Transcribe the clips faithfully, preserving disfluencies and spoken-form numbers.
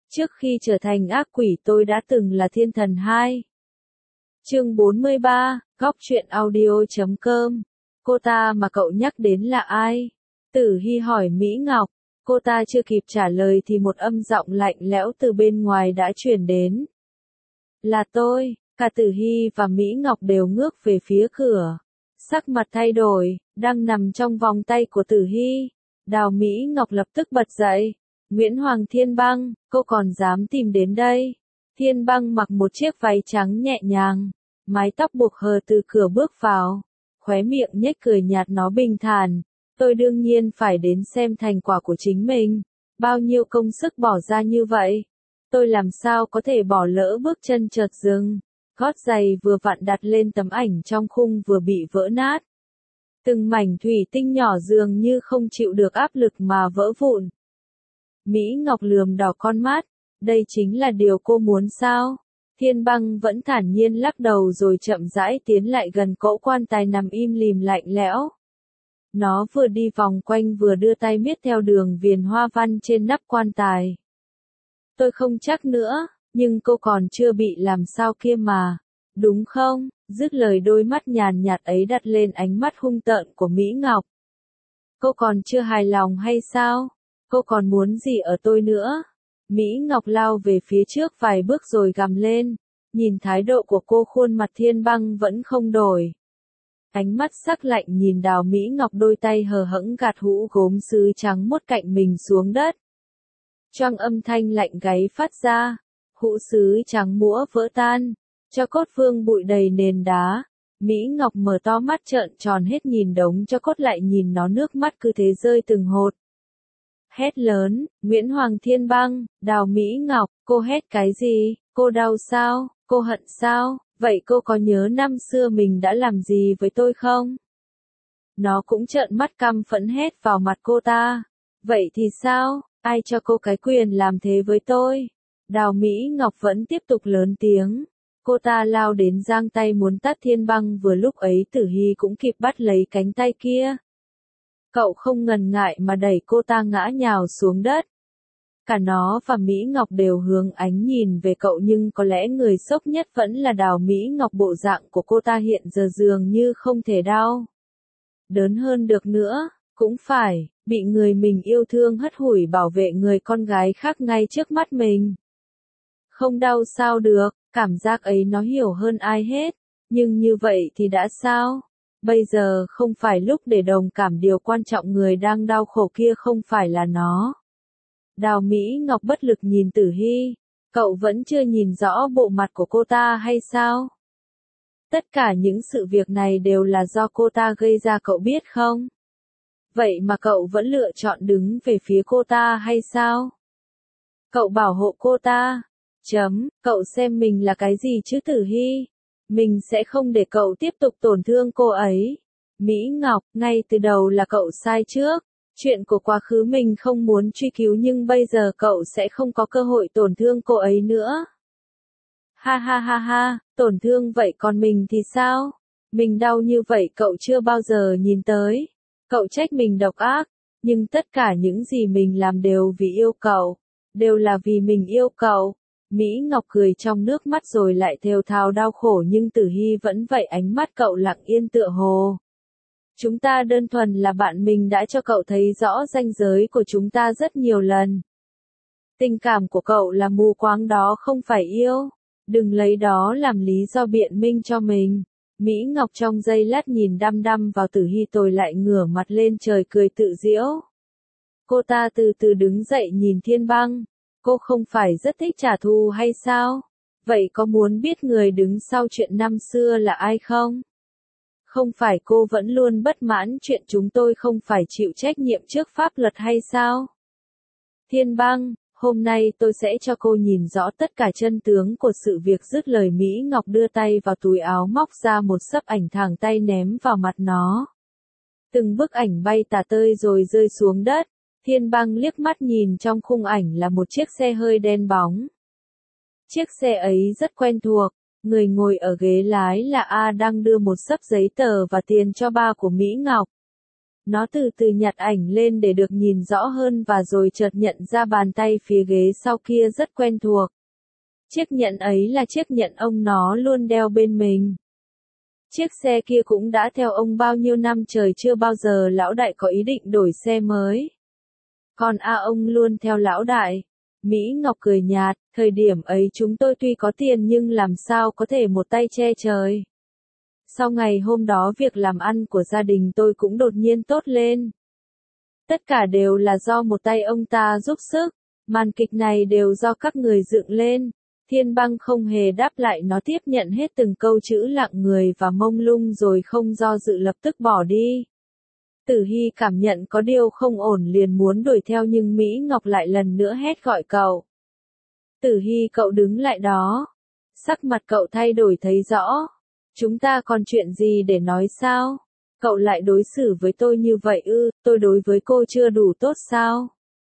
Trước khi trở thành ác quỷ tôi đã từng là thiên thần hai. Chương bốn mươi ba, góc truyện audio chấm com. Cô ta mà cậu nhắc đến là ai? Tử Hy hỏi Mỹ Ngọc. Cô ta chưa kịp trả lời thì một âm giọng lạnh lẽo từ bên ngoài đã truyền đến. Là tôi. Cả Tử Hy và Mỹ Ngọc đều ngước về phía cửa. Sắc mặt thay đổi, đang nằm trong vòng tay của Tử Hy. Đào Mỹ Ngọc lập tức bật dậy. Nguyễn Hoàng Thiên Băng, cô còn dám tìm đến đây? Thiên Băng mặc một chiếc váy trắng nhẹ nhàng, mái tóc buộc hờ từ cửa bước vào, khóe miệng nhếch cười nhạt nó bình thản. Tôi đương nhiên phải đến xem thành quả của chính mình. Bao nhiêu công sức bỏ ra như vậy, tôi làm sao có thể bỏ lỡ? Bước chân chợt dừng, gót giày vừa vặn đặt lên tấm ảnh trong khung vừa bị vỡ nát. Từng mảnh thủy tinh nhỏ dường như không chịu được áp lực mà vỡ vụn. Mỹ Ngọc lườm đỏ con mắt, đây chính là điều cô muốn sao? Thiên Băng vẫn thản nhiên lắc đầu rồi chậm rãi tiến lại gần cỗ quan tài nằm im lìm lạnh lẽo. Nó vừa đi vòng quanh vừa đưa tay miết theo đường viền hoa văn trên nắp quan tài. Tôi không chắc nữa, nhưng cô còn chưa bị làm sao kia mà, đúng không? Dứt lời đôi mắt nhàn nhạt ấy đặt lên ánh mắt hung tợn của Mỹ Ngọc. Cô còn chưa hài lòng hay sao? Cô còn muốn gì ở tôi nữa? Mỹ Ngọc lao về phía trước vài bước rồi gầm lên. Nhìn thái độ của cô, khuôn mặt Thiên Băng vẫn không đổi. Ánh mắt sắc lạnh nhìn Đào Mỹ Ngọc, đôi tay hờ hững gạt hũ gốm sứ trắng muốt cạnh mình xuống đất. Choang âm thanh lạnh gáy phát ra, hũ sứ trắng múa vỡ tan, tro cốt vương bụi đầy nền đá. Mỹ Ngọc mở to mắt trợn tròn hết nhìn đống tro cốt, lại nhìn nó, nước mắt cứ thế rơi từng hột. Hét lớn, Nguyễn Hoàng Thiên Băng, Đào Mỹ Ngọc, cô hét cái gì? Cô đau sao? Cô hận sao? Vậy cô có nhớ năm xưa mình đã làm gì với tôi không? Nó cũng trợn mắt căm phẫn hét vào mặt cô ta. Vậy thì sao? Ai cho cô cái quyền làm thế với tôi? Đào Mỹ Ngọc vẫn tiếp tục lớn tiếng. Cô ta lao đến giang tay muốn tát Thiên Băng, vừa lúc ấy Tử Hy cũng kịp bắt lấy cánh tay kia. Cậu không ngần ngại mà đẩy cô ta ngã nhào xuống đất. Cả nó và Mỹ Ngọc đều hướng ánh nhìn về cậu, nhưng có lẽ người sốc nhất vẫn là Đào Mỹ Ngọc. Bộ dạng của cô ta hiện giờ dường như không thể đau đớn hơn được nữa, cũng phải bị người mình yêu thương hất hủi bảo vệ người con gái khác ngay trước mắt mình. Không đau sao được, cảm giác ấy nó hiểu hơn ai hết, nhưng như vậy thì đã sao? Bây giờ không phải lúc để đồng cảm, điều quan trọng người đang đau khổ kia không phải là nó. Đào Mỹ Ngọc bất lực nhìn Tử Hy, cậu vẫn chưa nhìn rõ bộ mặt của cô ta hay sao? Tất cả những sự việc này đều là do cô ta gây ra, cậu biết không? Vậy mà cậu vẫn lựa chọn đứng về phía cô ta hay sao? Cậu bảo hộ cô ta. Chấm, cậu xem mình là cái gì chứ Tử Hy? Mình sẽ không để cậu tiếp tục tổn thương cô ấy. Mỹ Ngọc, ngay từ đầu là cậu sai trước. Chuyện của quá khứ mình không muốn truy cứu, nhưng bây giờ cậu sẽ không có cơ hội tổn thương cô ấy nữa. Ha ha ha ha, tổn thương vậy còn mình thì sao? Mình đau như vậy cậu chưa bao giờ nhìn tới. Cậu trách mình độc ác, nhưng tất cả những gì mình làm đều vì yêu cậu, đều là vì mình yêu cậu. Mỹ Ngọc cười trong nước mắt rồi lại thều thào đau khổ, nhưng Tử Hy vẫn vậy, ánh mắt cậu lặng yên tựa hồ. Chúng ta đơn thuần là bạn, mình đã cho cậu thấy rõ ranh giới của chúng ta rất nhiều lần. Tình cảm của cậu là mù quáng, đó không phải yêu. Đừng lấy đó làm lý do biện minh cho mình. Mỹ Ngọc trong giây lát nhìn đăm đăm vào Tử Hy rồi lại ngửa mặt lên trời cười tự giễu. Cô ta từ từ đứng dậy nhìn Thiên Băng. Cô không phải rất thích trả thù hay sao? Vậy có muốn biết người đứng sau chuyện năm xưa là ai không? Không phải cô vẫn luôn bất mãn chuyện chúng tôi không phải chịu trách nhiệm trước pháp luật hay sao? Thiên Băng, hôm nay tôi sẽ cho cô nhìn rõ tất cả chân tướng của sự việc. Dứt lời Mỹ Ngọc đưa tay vào túi áo móc ra một xấp ảnh, thẳng tay ném vào mặt nó. Từng bức ảnh bay tả tơi rồi rơi xuống đất. Thiên Băng liếc mắt nhìn trong khung ảnh là một chiếc xe hơi đen bóng. Chiếc xe ấy rất quen thuộc, người ngồi ở ghế lái là A đang đưa một xấp giấy tờ và tiền cho ba của Mỹ Ngọc. Nó từ từ nhặt ảnh lên để được nhìn rõ hơn và rồi chợt nhận ra bàn tay phía ghế sau kia rất quen thuộc. Chiếc nhẫn ấy là chiếc nhẫn ông nó luôn đeo bên mình. Chiếc xe kia cũng đã theo ông bao nhiêu năm trời, chưa bao giờ lão đại có ý định đổi xe mới. Còn a ông luôn theo lão đại. Mỹ Ngọc cười nhạt, thời điểm ấy chúng tôi tuy có tiền nhưng làm sao có thể một tay che trời. Sau ngày hôm đó việc làm ăn của gia đình tôi cũng đột nhiên tốt lên. Tất cả đều là do một tay ông ta giúp sức, màn kịch này đều do các người dựng lên. Thiên Băng không hề đáp lại, nó tiếp nhận hết từng câu chữ lặng người và mông lung rồi không do dự lập tức bỏ đi. Tử Hy cảm nhận có điều không ổn liền muốn đuổi theo nhưng Mỹ Ngọc lại lần nữa hét gọi cậu. Tử Hy, cậu đứng lại đó. Sắc mặt cậu thay đổi thấy rõ. Chúng ta còn chuyện gì để nói sao? Cậu lại đối xử với tôi như vậy ư, tôi đối với cô chưa đủ tốt sao?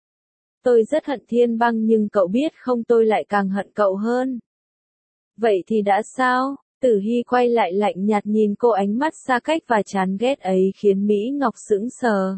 Tôi rất hận Thiên Băng nhưng cậu biết không, tôi lại càng hận cậu hơn. Vậy thì đã sao? Tử Hy quay lại lạnh nhạt nhìn cô, ánh mắt xa cách và chán ghét ấy khiến Mỹ Ngọc sững sờ.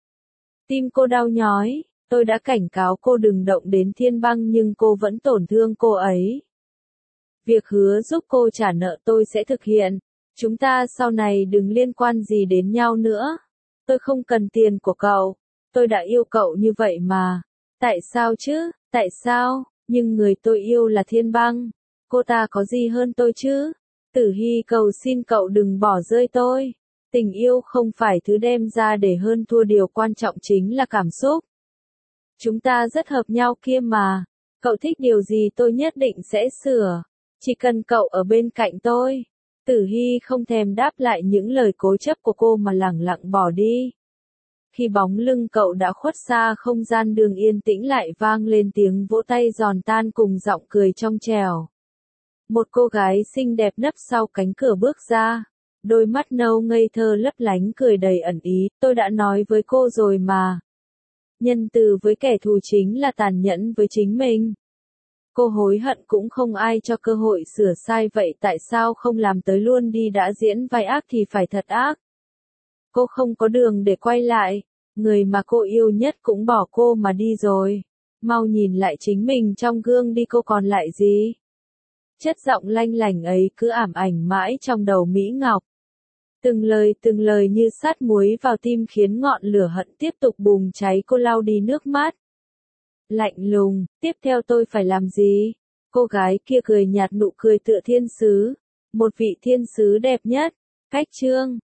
Tim cô đau nhói, tôi đã cảnh cáo cô đừng động đến Thiên Băng nhưng cô vẫn tổn thương cô ấy. Việc hứa giúp cô trả nợ tôi sẽ thực hiện, chúng ta sau này đừng liên quan gì đến nhau nữa. Tôi không cần tiền của cậu, tôi đã yêu cậu như vậy mà. Tại sao chứ, tại sao, nhưng người tôi yêu là Thiên Băng, cô ta có gì hơn tôi chứ? Tử Hy, cầu xin cậu đừng bỏ rơi tôi. Tình yêu không phải thứ đem ra để hơn thua, điều quan trọng chính là cảm xúc. Chúng ta rất hợp nhau kia mà, cậu thích điều gì tôi nhất định sẽ sửa, chỉ cần cậu ở bên cạnh tôi. Tử Hy không thèm đáp lại những lời cố chấp của cô mà lẳng lặng bỏ đi. Khi bóng lưng cậu đã khuất xa, không gian đường yên tĩnh lại vang lên tiếng vỗ tay giòn tan cùng giọng cười trong trẻo. Một cô gái xinh đẹp nấp sau cánh cửa bước ra, đôi mắt nâu ngây thơ lấp lánh cười đầy ẩn ý, tôi đã nói với cô rồi mà. Nhân từ với kẻ thù chính là tàn nhẫn với chính mình. Cô hối hận cũng không ai cho cơ hội sửa sai, vậy tại sao không làm tới luôn đi, đã diễn vai ác thì phải thật ác. Cô không có đường để quay lại, người mà cô yêu nhất cũng bỏ cô mà đi rồi. Mau nhìn lại chính mình trong gương đi, cô còn lại gì? Chất giọng lanh lảnh ấy cứ ảm ảnh mãi trong đầu Mỹ Ngọc. Từng lời từng lời như sát muối vào tim khiến ngọn lửa hận tiếp tục bùng cháy, cô lau đi nước mắt. Lạnh lùng, tiếp theo tôi phải làm gì? Cô gái kia cười nhạt, nụ cười tựa thiên sứ. Một vị thiên sứ đẹp nhất. Cách chương